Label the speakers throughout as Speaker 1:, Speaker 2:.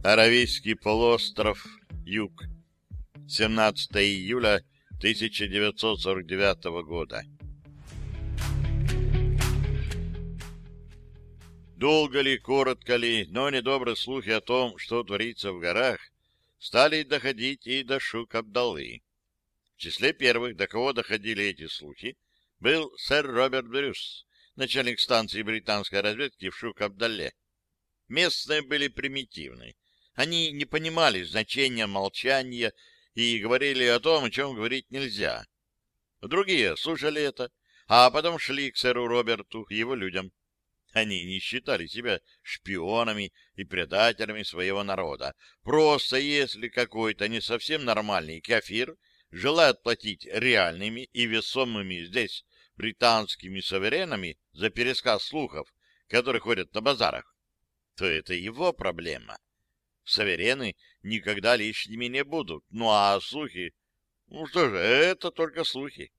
Speaker 1: Аравийский полуостров, юг. 17 июля 1949 года. Долго ли, коротко ли, но недобрые слухи о том, что творится в горах, стали доходить и до Шук-Абдаллы. В числе первых, до кого доходили эти слухи, был сэр Роберт Брюс, начальник станции британской разведки в Шук-Абдалле. Местные были примитивны. Они не понимали значения молчания и говорили о том, о чем говорить нельзя. Другие слушали это, а потом шли к сэру Роберту и его людям. Они не считали себя шпионами и предателями своего народа. Просто если какой-то не совсем нормальный кафир желает платить реальными и весомыми здесь британскими суверенами за пересказ слухов, которые ходят на базарах, то это его проблема. Суверены никогда лишними не будут. Ну а слухи? Ну что же, это только слухи.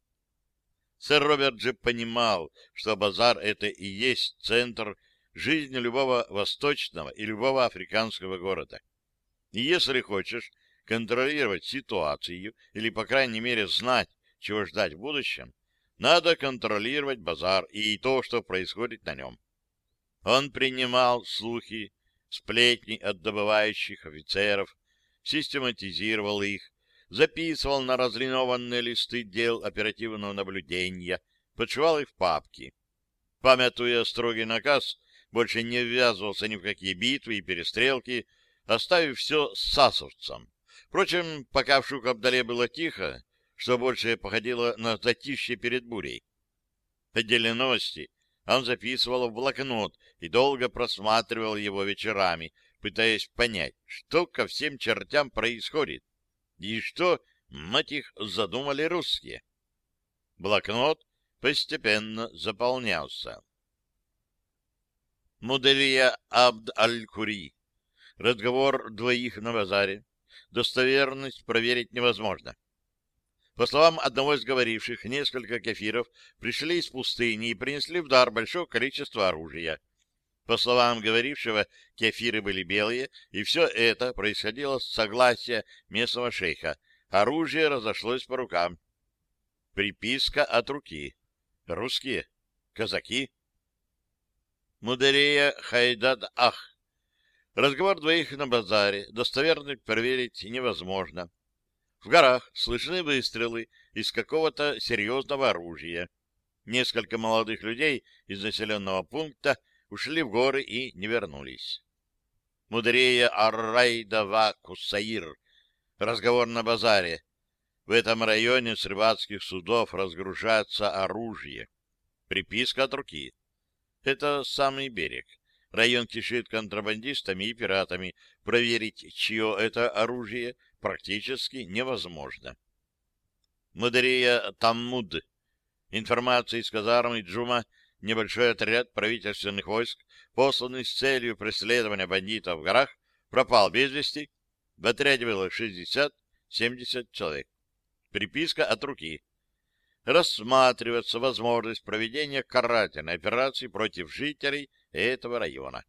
Speaker 1: Сэр Роберт же понимал, что базар — это и есть центр жизни любого восточного и любого африканского города. И если хочешь контролировать ситуацию или, по крайней мере, знать, чего ждать в будущем, надо контролировать базар и то, что происходит на нем. Он принимал слухи, сплетни от добывающих офицеров, систематизировал их, записывал на разлинованные листы дел оперативного наблюдения, подшивал их в папки. Памятуя строгий наказ, больше не ввязывался ни в какие битвы и перестрелки, оставив все сасовцам. Впрочем, пока в Шук-Абдалле было тихо, что больше походило на затишье перед бурей. Отдельные новости он записывал в блокнот и долго просматривал его вечерами, пытаясь понять, что ко всем чертям происходит и что, мать их, задумали русские. Блокнот постепенно заполнялся. Мудария Абд-аль-Кури. Разговор двоих на базаре. Достоверность проверить невозможно. По словам одного из говоривших, несколько кефиров пришли из пустыни и принесли в дар большое количество оружия. По словам говорившего, кефиры были белые, и все это происходило с согласия местного шейха. Оружие разошлось по рукам. Приписка от руки. Русские? Казаки? Мудария Хайдад-Ах. Разговор двоих на базаре. Достоверность проверить невозможно. В горах слышны выстрелы из какого-то серьезного оружия. Несколько молодых людей из населенного пункта ушли в горы и не вернулись. Мудрее Ар-Райдава Кусаир. Разговор на базаре. В этом районе с рыбацких судов разгружается оружие. Приписка от руки. Это самый берег. Район кишит контрабандистами и пиратами. Проверить, чье это оружие, практически невозможно. Мудария Таммуд. Информация из казармы Джума. Небольшой отряд правительственных войск, посланный с целью преследования бандитов в горах, пропал без вести. В отряде было 60-70 человек. Приписка от руки. Рассматривается возможность проведения карательной операции против жителей этого района.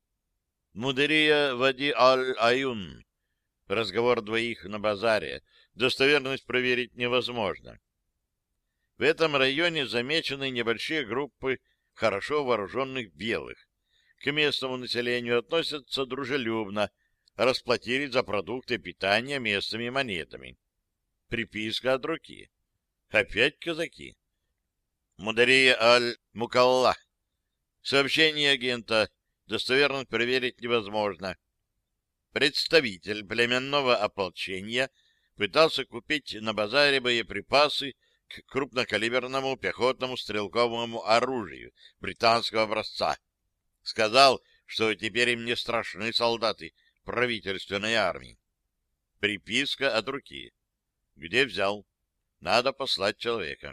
Speaker 1: Мудария Вади Аль-Аюн. Разговор двоих на базаре. Достоверность проверить невозможно. В этом районе замечены небольшие группы хорошо вооруженных белых. К местному населению относятся дружелюбно, расплатились за продукты питания местными монетами. Приписка от руки. Опять казаки. Мудария Аль-Мукалла. Сообщение агента. Достоверность проверить невозможно. Представитель племенного ополчения пытался купить на базаре боеприпасы к крупнокалиберному пехотному стрелковому оружию британского образца. Сказал, что теперь им не страшны солдаты правительственной армии. Приписка от руки. Где взял? Надо послать человека.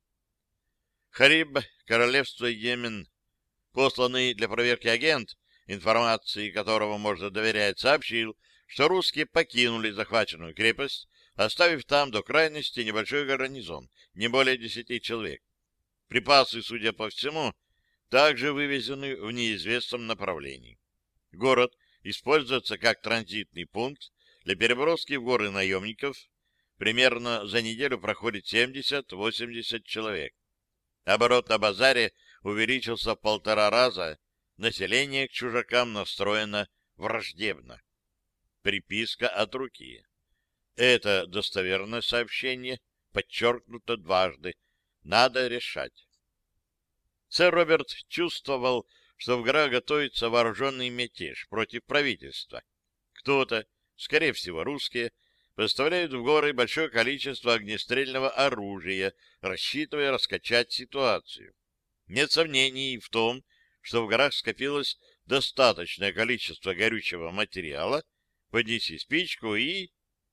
Speaker 1: Хариб, королевство Йемен. Посланный для проверки агент, информации которого можно доверять, сообщил, что русские покинули захваченную крепость, оставив там до крайности небольшой гарнизон, не более 10 человек. Припасы, судя по всему, также вывезены в неизвестном направлении. Город используется как транзитный пункт для переброски в горы наемников. Примерно за неделю проходит 70-80 человек. Оборот на базаре увеличился в 1,5 раза. Население к чужакам настроено враждебно. Приписка от руки. Это достоверное сообщение подчеркнуто дважды. Надо решать. Сэр Роберт чувствовал, что в горах готовится вооруженный мятеж против правительства. Кто-то, скорее всего русские, поставляют в горы большое количество огнестрельного оружия, рассчитывая раскачать ситуацию. Нет сомнений в том, что в горах скопилось достаточное количество горючего материала. Поднеси спичку и...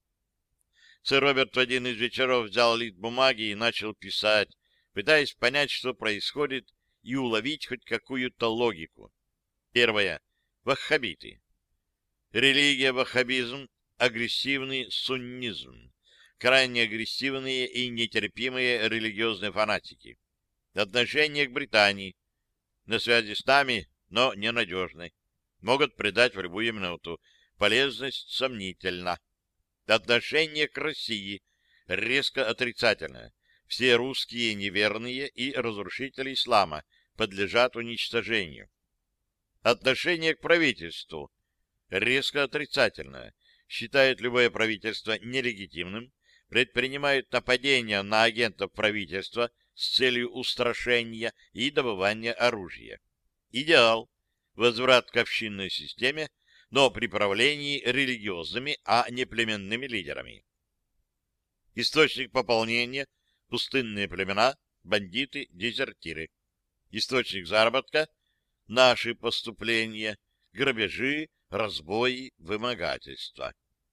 Speaker 1: Сэр Роберт в один из вечеров взял лист бумаги и начал писать, пытаясь понять, что происходит, и уловить хоть какую-то логику. Первое. Ваххабиты. Религия ваххабизм — агрессивный суннизм, крайне агрессивные и нетерпимые религиозные фанатики. Отношение к Британии. На связи с нами, но ненадежны. Могут предать в любую минуту. Полезность сомнительна. Отношение к России резко отрицательное. Все русские неверные и разрушители ислама подлежат уничтожению. Отношение к правительству резко отрицательное. Считает любое правительство нелегитимным, предпринимают нападения на агентов правительства с целью устрашения и добывания оружия. Идеал — возврат к общинной системе, но при правлении религиозными, а не племенными лидерами. Источник пополнения — пустынные племена, бандиты, дезертиры. Источник заработка — наши поступления, грабежи, разбои, вымогательства.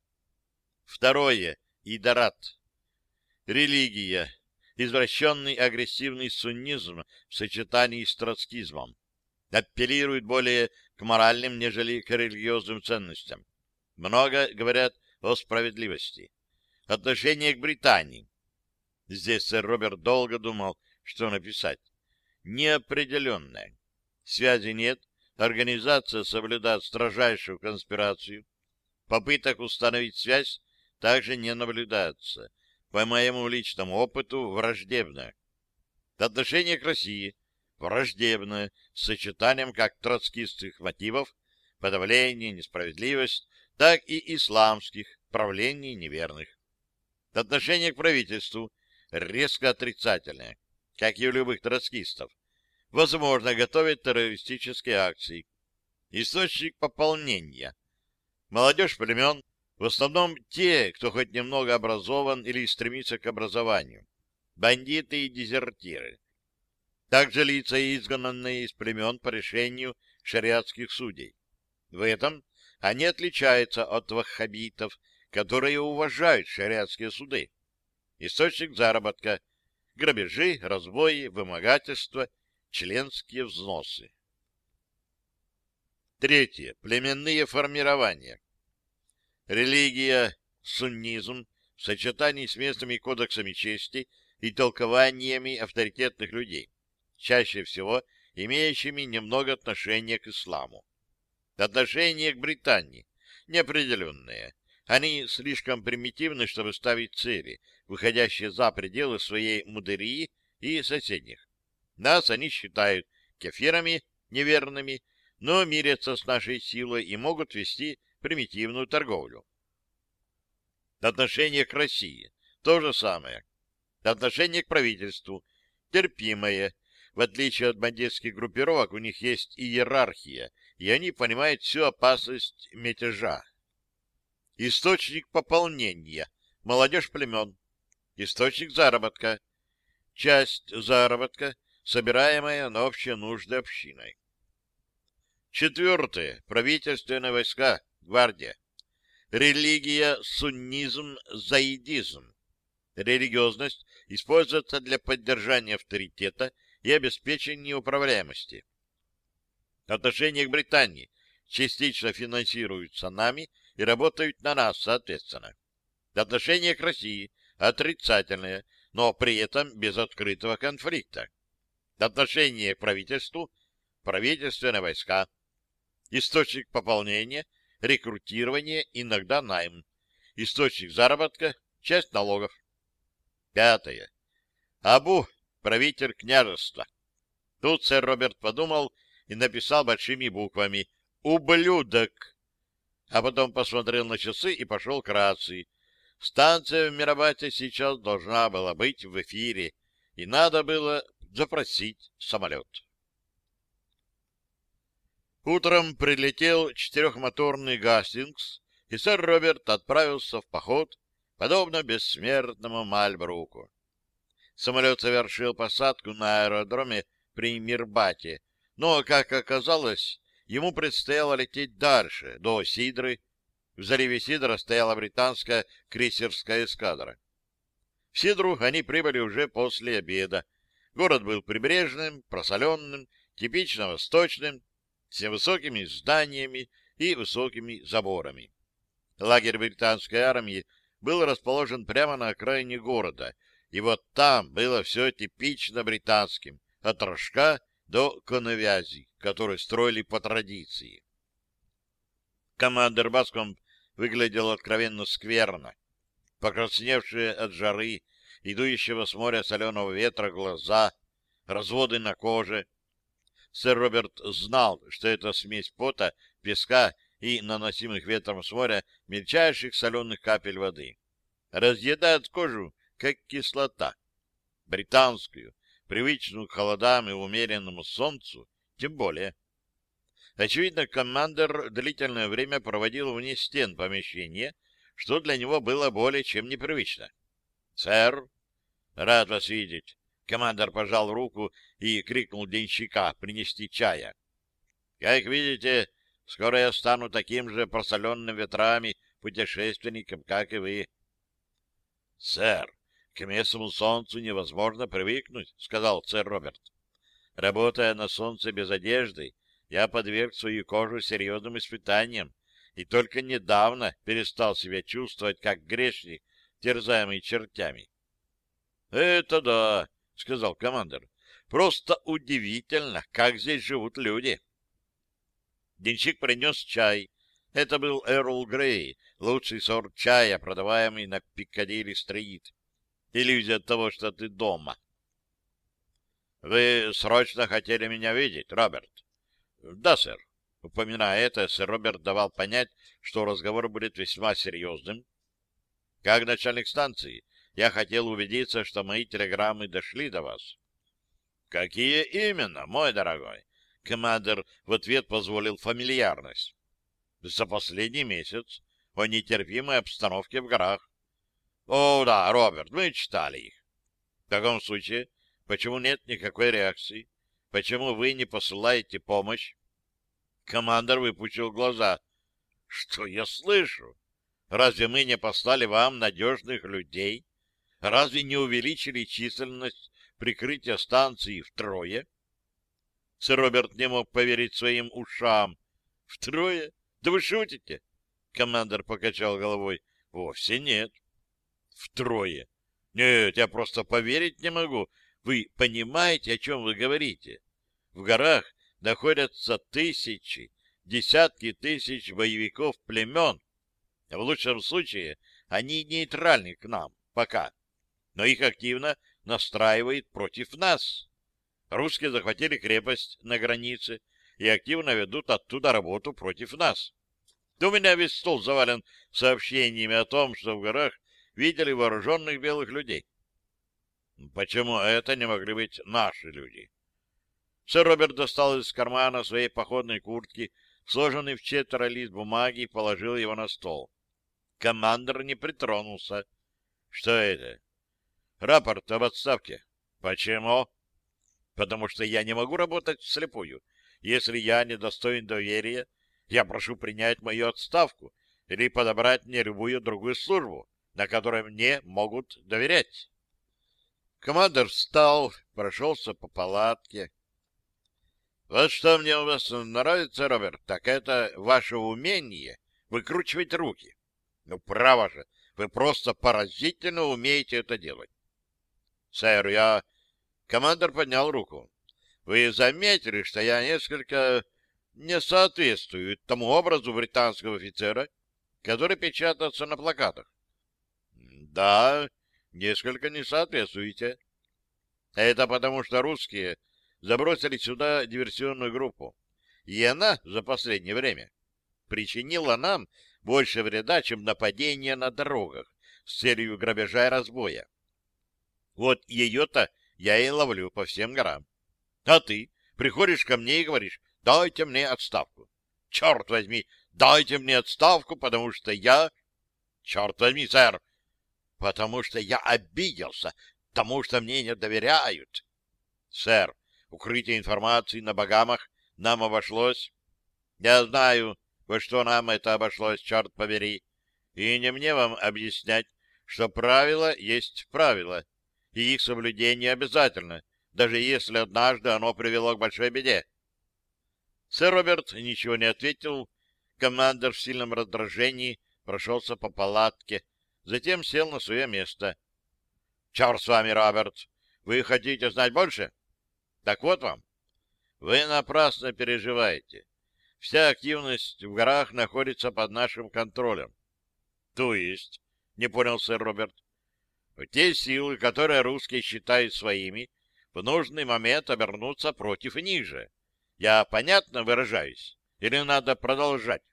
Speaker 1: Второе. Идорат. Религия. Извращенный агрессивный суннизм в сочетании с троцкизмом. Апеллирует более к моральным, нежели к религиозным ценностям. Много говорят о справедливости. Отношение к Британии. Здесь сэр Роберт долго думал, что написать. Неопределенное. Связи нет, организация соблюдает строжайшую конспирацию. Попыток установить связь также не наблюдается. По моему личному опыту, враждебное. Отношение к России враждебное, с сочетанием как троцкистских мотивов, подавление, несправедливость, так и исламских, правлений неверных. Отношение к правительству резко отрицательное, как и у любых троцкистов. Возможно, готовят террористические акции. Источник пополнения. Молодежь племен, в основном те, кто хоть немного образован или стремится к образованию. Бандиты и дезертиры. Также лица, изгнанные из племен по решению шариатских судей. В этом они отличаются от ваххабитов, которые уважают шариатские суды. Источник заработка. Грабежи, разбои, вымогательства, членские взносы. Третье. Племенные формирования. Религия, суннизм в сочетании с местными кодексами чести и толкованиями авторитетных людей, чаще всего имеющими немного отношения к исламу. Отношение к Британии неопределенное. Они слишком примитивны, чтобы ставить цели, выходящие за пределы своей мудерии и соседних. Нас они считают кефирами неверными, но мирятся с нашей силой и могут вести примитивную торговлю. Отношение к России то же самое. Отношение к правительству терпимое. В отличие от бандитских группировок, у них есть иерархия, и они понимают всю опасность мятежа. Источник пополнения. Молодежь племен. Источник заработка. Часть заработка, собираемая на общие нужды общиной. Четвертое. Правительственные войска. Гвардия. Религия, суннизм, заидизм. Религиозность используется для поддержания авторитета и обеспечения управляемости. Отношение к Британии частично финансируются нами и работают на нас, соответственно. Отношение к России отрицательное, но при этом без открытого конфликта. Отношение к правительству — правительственные войска. Источник пополнения — рекрутирование, иногда найм. Источник заработка — часть налогов. 5. Абу — правитель княжества. Тут сэр Роберт подумал и написал большими буквами «Ублюдок», а потом посмотрел на часы и пошел к рации. Станция в Мирабате сейчас должна была быть в эфире, и надо было запросить самолет. Утром прилетел четырехмоторный «Гастингс», и сэр Роберт отправился в поход, подобно бессмертному Мальбруку. Самолет совершил посадку на аэродроме при Мирбате, но, как оказалось, ему предстояло лететь дальше, до Сидры. В заливе Сидра стояла британская крейсерская эскадра. В Сидру они прибыли уже после обеда. Город был прибрежным, просоленным, типично восточным, с высокими зданиями и высокими заборами. Лагерь британской армии был расположен прямо на окраине города, и вот там было все типично британским, от рожка до коновязи, которые строили по традиции. Командир Баскомб выглядел откровенно скверно. Покрасневшие от жары, идущего с моря соленого ветра глаза, разводы на коже. Сэр Роберт знал, что это смесь пота, песка и наносимых ветром с моря мельчайших соленых капель воды. Разъедает кожу, как кислота. Британскую, привычную к холодам и умеренному солнцу, тем более. Очевидно, командир длительное время проводил вне стен помещения, что для него было более чем непривычно. — Сэр, рад вас видеть. Командир пожал руку и крикнул денщика принести чая. — Как видите, скоро я стану таким же просоленным ветрами путешественником, как и вы. — Сэр, к местному солнцу невозможно привыкнуть, — сказал сэр Роберт. — Работая на солнце без одежды, я подверг свою кожу серьезным испытаниям и только недавно перестал себя чувствовать как грешник, терзаемый чертями. — Это да, — сказал командир. — Просто удивительно, как здесь живут люди. Денщик принес чай. Это был Эрл Грей, лучший сорт чая, продаваемый на Пиккадилли-стрит. Иллюзия того, что ты дома. — Вы срочно хотели меня видеть, Роберт? — Да, сэр. Упоминая это, сэр Роберт давал понять, что разговор будет весьма серьезным. — Как начальник станции, я хотел убедиться, что мои телеграммы дошли до вас. — Какие именно, мой дорогой? Командир в ответ позволил фамильярность. — За последний месяц о нетерпимой обстановке в горах. — О, да, Роберт, мы читали их. — В таком случае, почему нет никакой реакции? Почему вы не посылаете помощь? Командир выпучил глаза. — Что я слышу? Разве мы не послали вам надежных людей? Разве не увеличили численность прикрытия станции втрое? Сэр Роберт не мог поверить своим ушам. — Втрое? Да вы шутите? Командир покачал головой. — Вовсе нет. — Втрое? Нет, я просто поверить не могу. Вы понимаете, о чем вы говорите? В горах находятся тысячи, десятки тысяч боевиков племен. В лучшем случае они нейтральны к нам, пока. Но их активно настраивает против нас. Русские захватили крепость на границе и активно ведут оттуда работу против нас. Да у меня весь стол завален сообщениями о том, что в горах видели вооруженных белых людей. Почему это не могли быть наши люди? Сэр Роберт достал из кармана своей походной куртки сложенный в четверо лист бумаги и положил его на стол. Командир не притронулся. Что это? Рапорт об отставке. Почему? Потому что я не могу работать вслепую. Если я недостоин доверия, я прошу принять мою отставку или подобрать мне любую другую службу, на которой мне могут доверять. Командир встал, прошелся по палатке. Вот что мне у вас нравится, Роберт, так это ваше умение выкручивать руки. Ну, право же, вы просто поразительно умеете это делать. Сэр, я... Командир поднял руку. Вы заметили, что я несколько не соответствуют тому образу британского офицера, который печатается на плакатах. Да, несколько не соответствуете. Это потому, что русские забросили сюда диверсионную группу, и она за последнее время причинила нам больше вреда, чем нападение на дорогах с целью грабежа и разбоя. Вот ее-то я и ловлю по всем горам. А ты приходишь ко мне и говоришь: дайте мне отставку. Черт возьми, дайте мне отставку, потому что я... Черт возьми, сэр, потому что я обиделся, потому что мне не доверяют. Сэр, укрытие информации на Багамах нам обошлось. Я знаю, во что нам это обошлось, черт побери. И не мне вам объяснять, что правило есть правило, и их соблюдение обязательно, даже если однажды оно привело к большой беде. Сэр Роберт ничего не ответил. Командир в сильном раздражении прошелся по палатке, затем сел на свое место. — Черт с вами, Роберт! Вы хотите знать больше? Так вот вам. Вы напрасно переживаете. Вся активность в горах находится под нашим контролем. — То есть? — не понял сэр Роберт. — Те силы, которые русские считают своими, в нужный момент обернутся против них же. Я понятно выражаюсь? Или надо продолжать?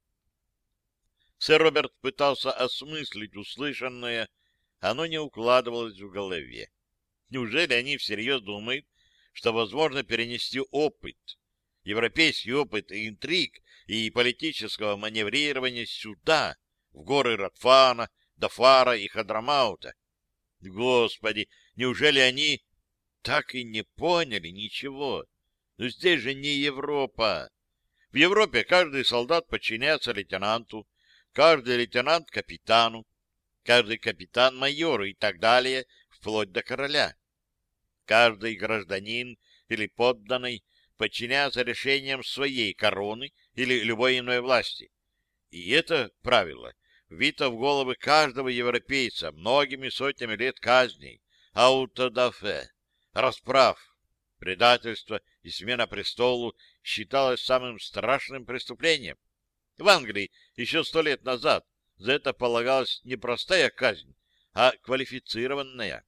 Speaker 1: Сэр Роберт пытался осмыслить услышанное, оно не укладывалось в голове. Неужели они всерьез думают, что возможно перенести опыт, европейский опыт интриг и политического маневрирования сюда, в горы Ратфана, Дафара и Хадрамаута? Господи, неужели они так и не поняли ничего? Но здесь же не Европа. В Европе каждый солдат подчиняется лейтенанту, каждый лейтенант — капитану, каждый капитан — майору и так далее, вплоть до короля. Каждый гражданин или подданный подчиняется решениям своей короны или любой иной власти. И это правило вбито в головы каждого европейца многими сотнями лет казней, аутодафе, расправ. Предательство и смена престолу считалось самым страшным преступлением. В Англии еще 100 лет назад за это полагалась не простая казнь, а квалифицированная.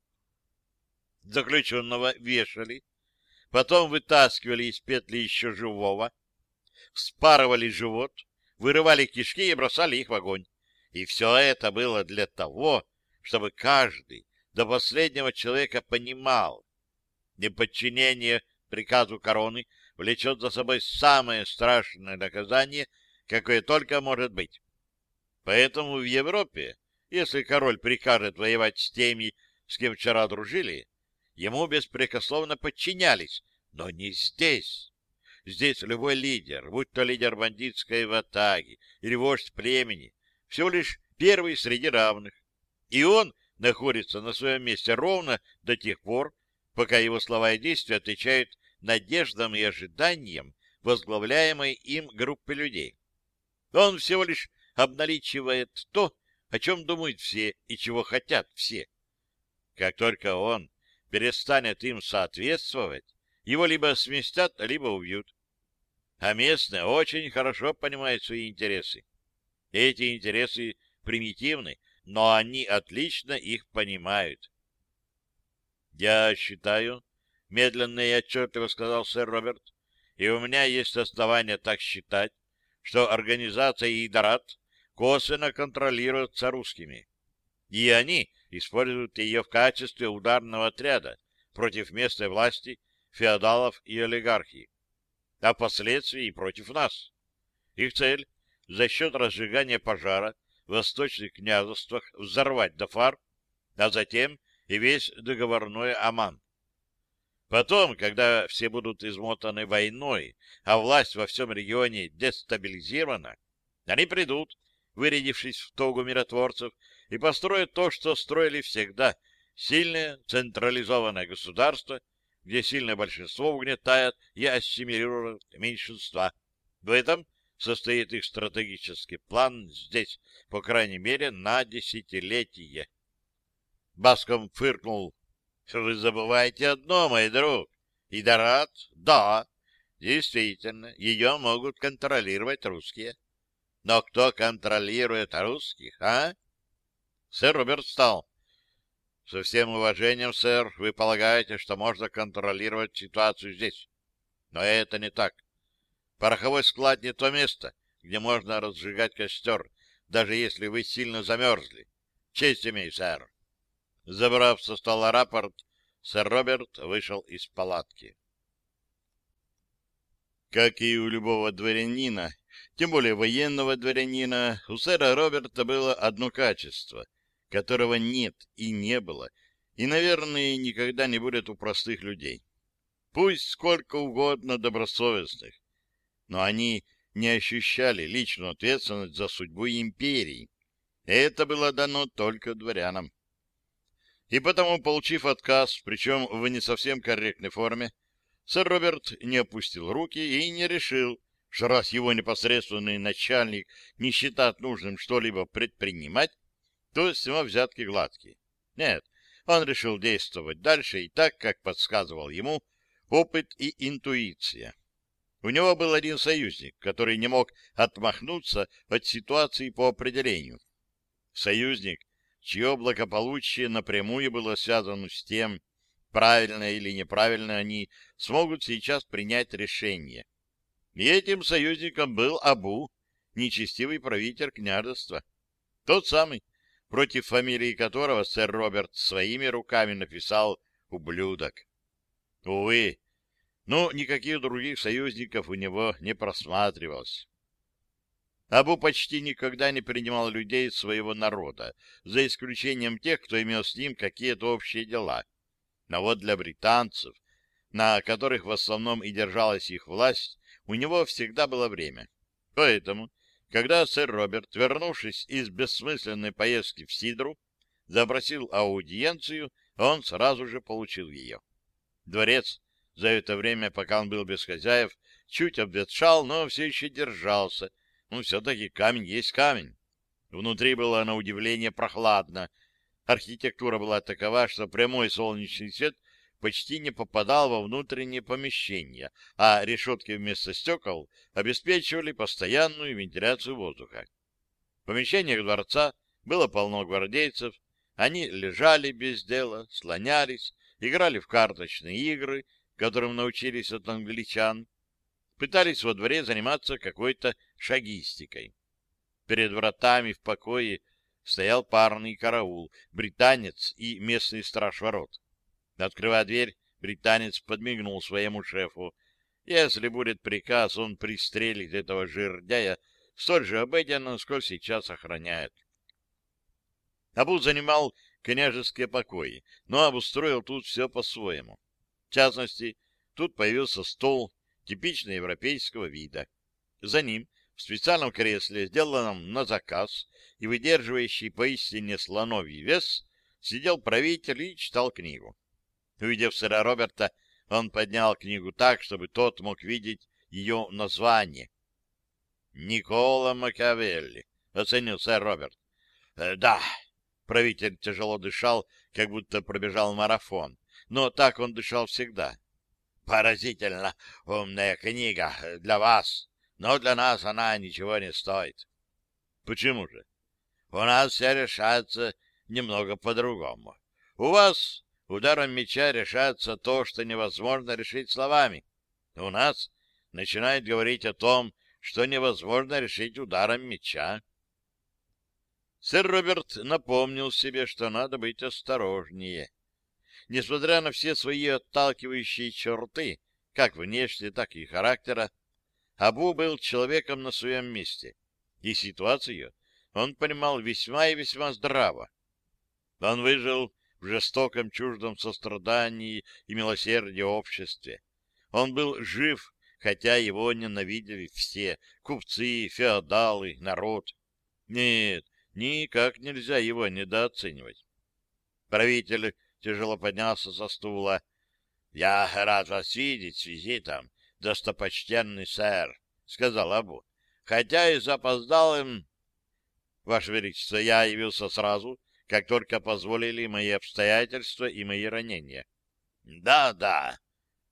Speaker 1: Заключенного вешали, потом вытаскивали из петли еще живого, вспарывали живот, вырывали кишки и бросали их в огонь. И все это было для того, чтобы каждый до последнего человека понимал: неподчинение приказу короны влечет за собой самое страшное наказание, какое только может быть. Поэтому в Европе, если король прикажет воевать с теми, с кем вчера дружили, ему беспрекословно подчинялись, но не здесь. Здесь любой лидер, будь то лидер бандитской ватаги или вождь племени, всего лишь первый среди равных. И он находится на своем месте ровно до тех пор, пока его слова и действия отвечают надеждам и ожиданиям возглавляемой им группы людей. Он всего лишь обналичивает то, о чем думают все и чего хотят все. Как только он перестанет им соответствовать, его либо сместят, либо убьют. А местные очень хорошо понимают свои интересы. Эти интересы примитивны, но они отлично их понимают. «Я считаю», — медленно и отчетливо сказал сэр Роберт, «и у меня есть основания так считать, что организация Идарат косвенно контролируется русскими, и они используют ее в качестве ударного отряда против местной власти, феодалов и олигархии, а впоследствии и против нас. Их цель — за счет разжигания пожара в восточных княжествах взорвать Дафар, а затем и весь договорной Оман. Потом, когда все будут измотаны войной, а власть во всем регионе дестабилизирована, они придут, вырядившись в тогу миротворцев, и построят то, что строили всегда: сильное централизованное государство, где сильное большинство угнетает и ассимилирует меньшинства. В этом состоит их стратегический план здесь, по крайней мере, на десятилетие. Баском фыркнул. — Вы забываете одно, мой друг. Идарат — да, Действительно, ее могут контролировать русские. Но кто контролирует русских, а? Сэр Роберт встал. Со всем уважением, сэр, вы полагаете, что можно контролировать ситуацию здесь. Но это не так. Пороховой склад не то место, где можно разжигать костер, даже если вы сильно замерзли. Честь имею, сэр. Забрав со стола рапорт, сэр Роберт вышел из палатки. Как и у любого дворянина, тем более военного дворянина, у сэра Роберта было одно качество, которого нет и не было, и, наверное, никогда не будет у простых людей. Пусть сколько угодно добросовестных, но они не ощущали личную ответственность за судьбу империи. Это было дано только дворянам. И потому, получив отказ, причем в не совсем корректной форме, сэр Роберт не опустил руки и не решил, что раз его непосредственный начальник не считает нужным что-либо предпринимать, то с него взятки гладкие. Нет, он решил действовать дальше и так, как подсказывал ему опыт и интуиция. У него был один союзник, который не мог отмахнуться от ситуации по определению. Союзник, чье благополучие напрямую было связано с тем, правильно или неправильно они смогут сейчас принять решение. И этим союзником был Абу, нечестивый правитель княжества. Тот самый, против фамилии которого сэр Роберт своими руками написал «ублюдок». Увы, но никаких других союзников у него не просматривалось. Абу почти никогда не принимал людей своего народа, за исключением тех, кто имел с ним какие-то общие дела. Но вот для британцев, на которых в основном и держалась их власть, у него всегда было время. Поэтому, когда сэр Роберт, вернувшись из бессмысленной поездки в Сидру, запросил аудиенцию, он сразу же получил ее. Дворец за это время, пока он был без хозяев, чуть обветшал, но все еще держался. Ну, все-таки камень есть камень. Внутри было, на удивление, прохладно. Архитектура была такова, что прямой солнечный свет почти не попадал во внутренние помещения, а решетки вместо стекол обеспечивали постоянную вентиляцию воздуха. В помещениях дворца было полно гвардейцев. Они лежали без дела, слонялись, играли в карточные игры, которым научились от англичан, пытались во дворе заниматься какой-то шагистикой. Перед вратами в покое стоял парный караул, британец и местный страж ворот. Открывая дверь, британец подмигнул своему шефу. Если будет приказ, он пристрелит этого жердяя столь же обыденно, сколь сейчас охраняет. Абу занимал княжеские покои, но обустроил тут все по-своему. В частности, тут появился стол типично европейского вида. За ним, в специальном кресле, сделанном на заказ и выдерживающий поистине слоновий вес, сидел правитель и читал книгу. Увидев сэра Роберта, он поднял книгу так, чтобы тот мог видеть ее название. «Никола Макиавелли», — оценил сэр Роберт. «Да». Правитель тяжело дышал, как будто пробежал марафон. Но так он дышал всегда. «Поразительно умная книга для вас, но для нас она ничего не стоит». «Почему же?» «У нас все решается немного по-другому. У вас ударом меча решается то, что невозможно решить словами. У нас начинает говорить о том, что невозможно решить ударом меча». Сэр Роберт напомнил себе, что надо быть осторожнее. Несмотря на все свои отталкивающие черты, как внешне, так и характера, Абу был человеком на своем месте, и ситуацию он понимал весьма и весьма здраво. Он выжил в жестоком чуждом сострадании и милосердии обществе. Он был жив, хотя его ненавидели все — купцы, феодалы, народ. Нет, никак нельзя его недооценивать. Правитель тяжело поднялся со стула. — Я рад вас видеть с визитом, достопочтенный сэр, — сказал Абу. — Хотя и запоздалым... — Ваше Величество, я явился сразу, как только позволили мои обстоятельства и мои ранения. — Да, да.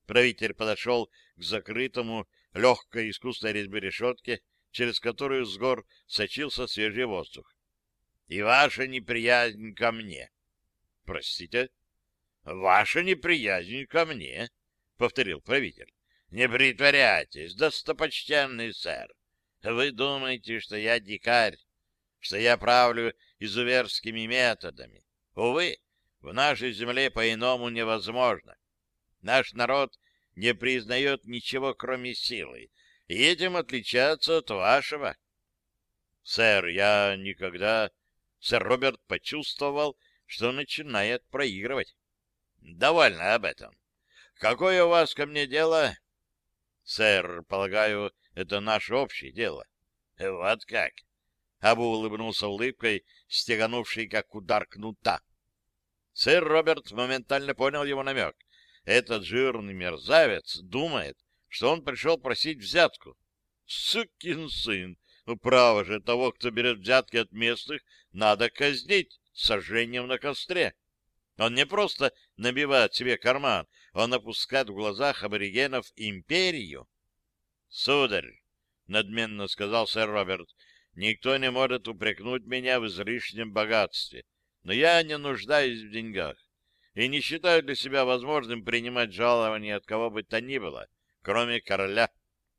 Speaker 1: Правитель подошел к закрытому, легкой искусной резьбы решетке, через которую с гор сочился свежий воздух. — И ваша неприязнь ко мне. — Простите? — Ваша неприязнь ко мне, — повторил правитель. — Не притворяйтесь, достопочтенный сэр. Вы думаете, что я дикарь, что я правлю изуверскими методами. Увы, в нашей земле по-иному невозможно. Наш народ не признает ничего, кроме силы, и этим отличается от вашего. Сэр, я никогда... Сэр Роберт почувствовал, что начинает проигрывать. Довольно об этом. Какое у вас ко мне дело? Сэр, полагаю, это наше общее дело. Вот как? Абу улыбнулся улыбкой, стеганувшей, как удар кнута. Сэр Роберт моментально понял его намек. Этот жирный мерзавец думает, что он пришел просить взятку. Сукин сын! Ну, право же, того, кто берет взятки от местных, надо казнить сожжением на костре. Он не просто набивает себе карман, он опускает в глазах аборигенов империю. — Сударь, — надменно сказал сэр Роберт, — никто не может упрекнуть меня в излишнем богатстве, но я не нуждаюсь в деньгах и не считаю для себя возможным принимать жалования от кого бы то ни было, кроме короля.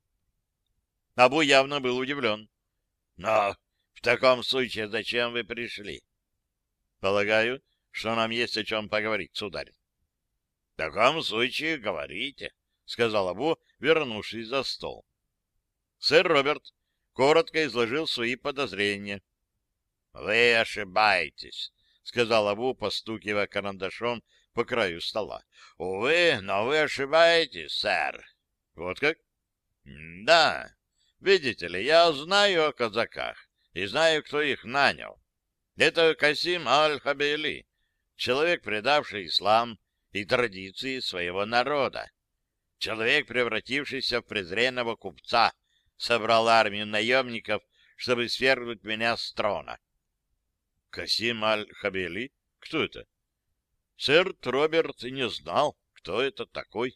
Speaker 1: Абу явно был удивлен. — Но в таком случае зачем вы пришли? — Полагаю, что нам есть о чем поговорить, сударь. — В таком случае говорите, — сказал Абу, вернувшись за стол. Сэр Роберт коротко изложил свои подозрения. — Вы ошибаетесь, — сказал Абу, постукивая карандашом по краю стола. — Увы, но вы ошибаетесь, сэр. — Вот как? — Да. Видите ли, я знаю о казаках и знаю, кто их нанял. Это Касим аль-Хабейли, человек, предавший ислам и традиции своего народа. Человек, превратившийся в презренного купца, собрал армию наемников, чтобы свергнуть меня с трона. Касим аль-Хабейли? Кто это? Сэр Роберт не знал, кто это такой.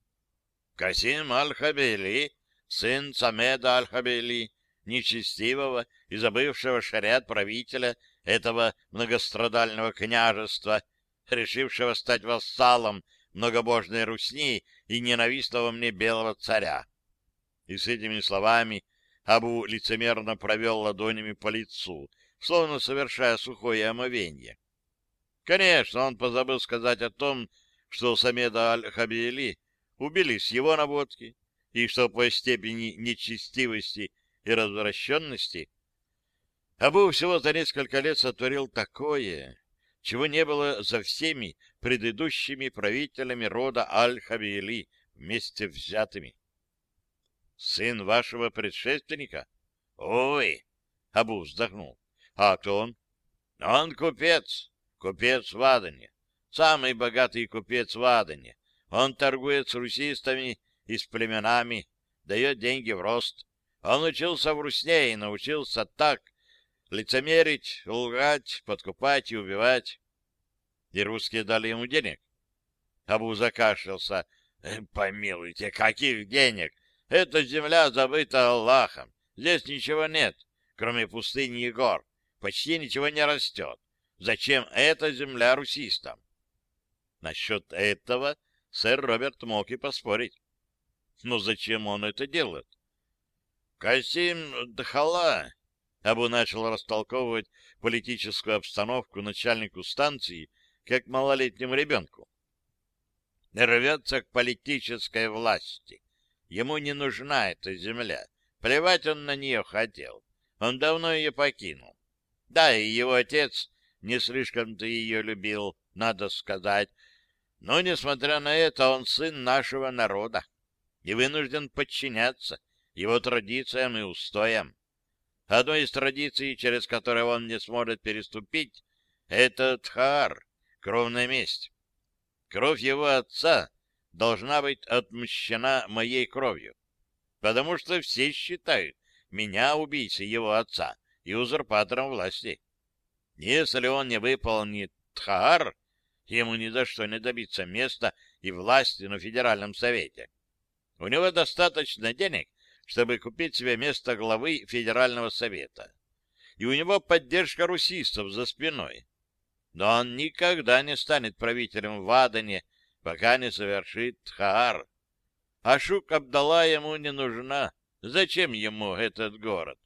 Speaker 1: Касим аль-Хабейли, сын Самеда аль-Хабейли, нечестивого и забывшего шариат правителя этого многострадального княжества, решившего стать вассалом многобожной Русни и ненавистного мне белого царя. И с этими словами Абу лицемерно провел ладонями по лицу, словно совершая сухое омовенье. Конечно, он позабыл сказать о том, что Самеда аль-Хабейли убили с его наводки, и что по степени нечестивости и развращенности Абу всего за несколько лет сотворил такое, чего не было за всеми предыдущими правителями рода аль-Хабейли вместе взятыми. Сын вашего предшественника? Ой, Абу вздохнул. А кто он? Он купец в Адане, самый богатый купец в Адане. Он торгует с русистами и с племенами, дает деньги в рост. Он учился в Русне и научился так лицемерить, лгать, подкупать и убивать. И русские дали ему денег. Абу закашлялся. Помилуйте, каких денег? Эта земля забыта Аллахом. Здесь ничего нет, кроме пустыни и гор. Почти ничего не растет. Зачем эта земля русистам? Насчет этого сэр Роберт мог и поспорить. Но зачем он это делает? Касим Дхала, Абу начал растолковывать политическую обстановку начальнику станции, как малолетнему ребенку. Рвется к политической власти. Ему не нужна эта земля. Плевать он на нее хотел. Он давно ее покинул. Да, и его отец не слишком-то ее любил, надо сказать. Но, несмотря на это, он сын нашего народа и вынужден подчиняться его традициям и устоям. Одной из традиций, через которые он не сможет переступить, это Тхаар, кровная месть. Кровь его отца должна быть отмщена моей кровью, потому что все считают меня убийцей его отца и узурпатором власти. Если он не выполнит Тхаар, ему ни за что не добиться места и власти на Федеральном Совете. У него достаточно денег, чтобы купить себе место главы Федерального Совета. И у него поддержка русистов за спиной. Но он никогда не станет правителем в Адане, пока не совершит Тхаар. А Шук-Абдалла ему не нужна. Зачем ему этот город?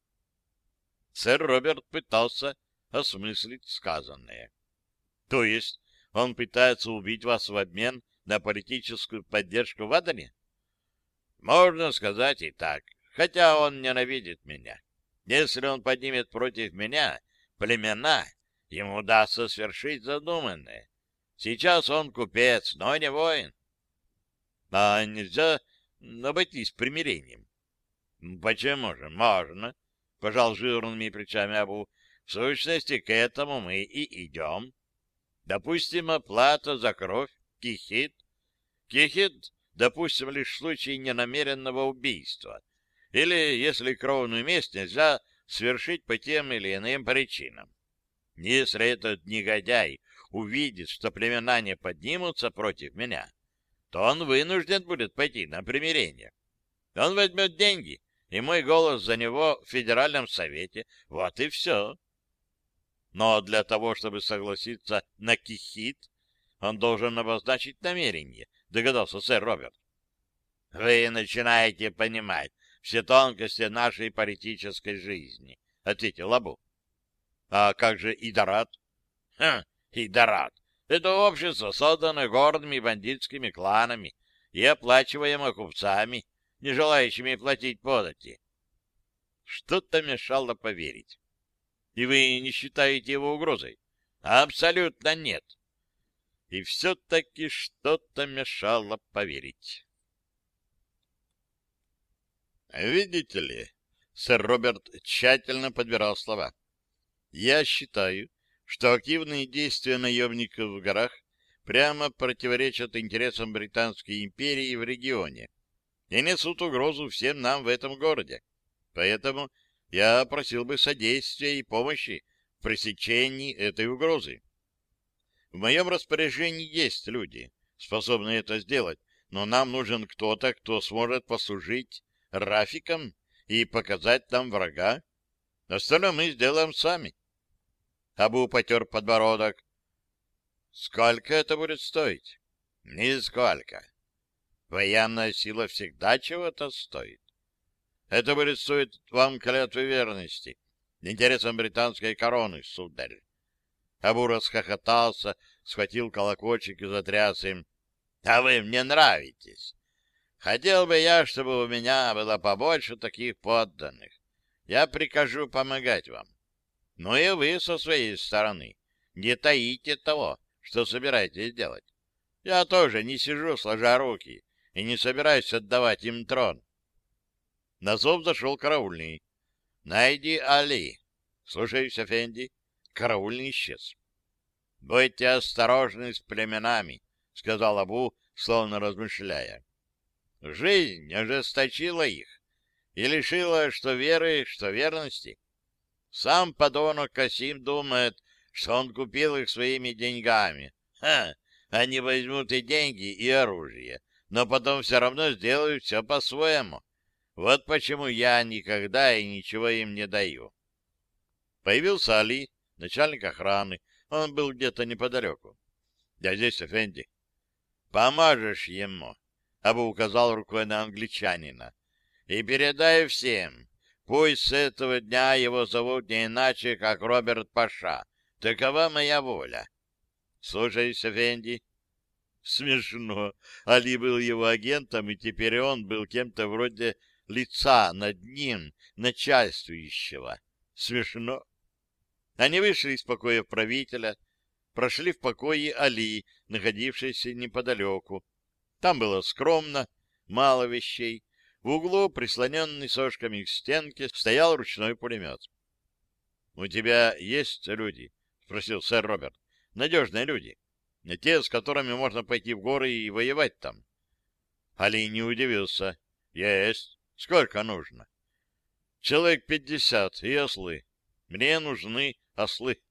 Speaker 1: Сэр Роберт пытался осмыслить сказанное. То есть он пытается убить вас в обмен на политическую поддержку в Адане? Можно сказать и так, хотя он ненавидит меня. Если он поднимет против меня племена, ему удастся свершить задуманное. Сейчас он купец, но не воин. А нельзя обойтись примирением? Почему же? Можно, пожал жирными плечами Абу. В сущности, к этому мы и идем. Допустим, оплата за кровь, кихит. Кихит, допустим, лишь в случае ненамеренного убийства. Или если кровную месть нельзя свершить по тем или иным причинам. Если этот негодяй увидит, что племена не поднимутся против меня, то он вынужден будет пойти на примирение. Он возьмет деньги, и мой голос за него в Федеральном Совете. Вот и все. Но для того, чтобы согласиться на кихит, он должен обозначить намерение, догадался сэр Роберт. Вы начинаете понимать все тонкости нашей политической жизни, ответил Абу. А как же Идарат? Идарат. Это общество, созданное гордыми бандитскими кланами и оплачиваемое купцами, не желающими платить подати. Что-то мешало поверить. И вы не считаете его угрозой? Абсолютно нет. И все-таки что-то мешало поверить. Видите ли, сэр Роберт тщательно подбирал слова. Я считаю, что активные действия наемников в горах прямо противоречат интересам Британской империи в регионе и несут угрозу всем нам в этом городе. Поэтому я просил бы содействия и помощи в пресечении этой угрозы. В моем распоряжении есть люди, способные это сделать, но нам нужен кто-то, кто сможет послужить Рафиком и показать нам врага. Остальное мы сделаем сами. Абу потер подбородок. Сколько это будет стоить? Нисколько. Военная сила всегда чего-то стоит. Это будет стоить вам клятвы верности, интересам британской короны, сударь. Абу расхохотался, схватил колокольчик и затряс им. А вы мне нравитесь. Хотел бы я, чтобы у меня было побольше таких подданных. Я прикажу помогать вам. Но и вы со своей стороны не таите того, что собираетесь делать. Я тоже не сижу сложа руки и не собираюсь отдавать им трон. На зов зашел караульный. Найди Али. Слушаюсь, Эфенди. Караульный исчез. Будьте осторожны с племенами, сказал Абу, словно размышляя. Жизнь ожесточила их и лишила что веры, что верности. Сам подонок Касим думает, что он купил их своими деньгами. Они возьмут и деньги, и оружие, но потом все равно сделают все по-своему. Вот почему я никогда и ничего им не даю. Появился Али, начальник охраны. Он был где-то неподалеку. Я здесь, Эфенди. Поможешь ему, Абу указал рукой на англичанина. И передай всем, пусть с этого дня его зовут не иначе, как Роберт Паша. Такова моя воля. Слушаюсь, Эфенди. Смешно. Али был его агентом, и теперь он был кем-то вроде лица над ним, начальствующего. Смешно. Они вышли из покоя правителя, прошли в покое Али, находившийся неподалеку. Там было скромно, мало вещей. В углу, прислоненный сошками к стенке, стоял ручной пулемет. — У тебя есть люди? — спросил сэр Роберт. — Надежные люди. Те, с которыми можно пойти в горы и воевать там. Али не удивился. — Есть. Сколько нужно? — Человек 50 и ослы. Мне нужны ослы.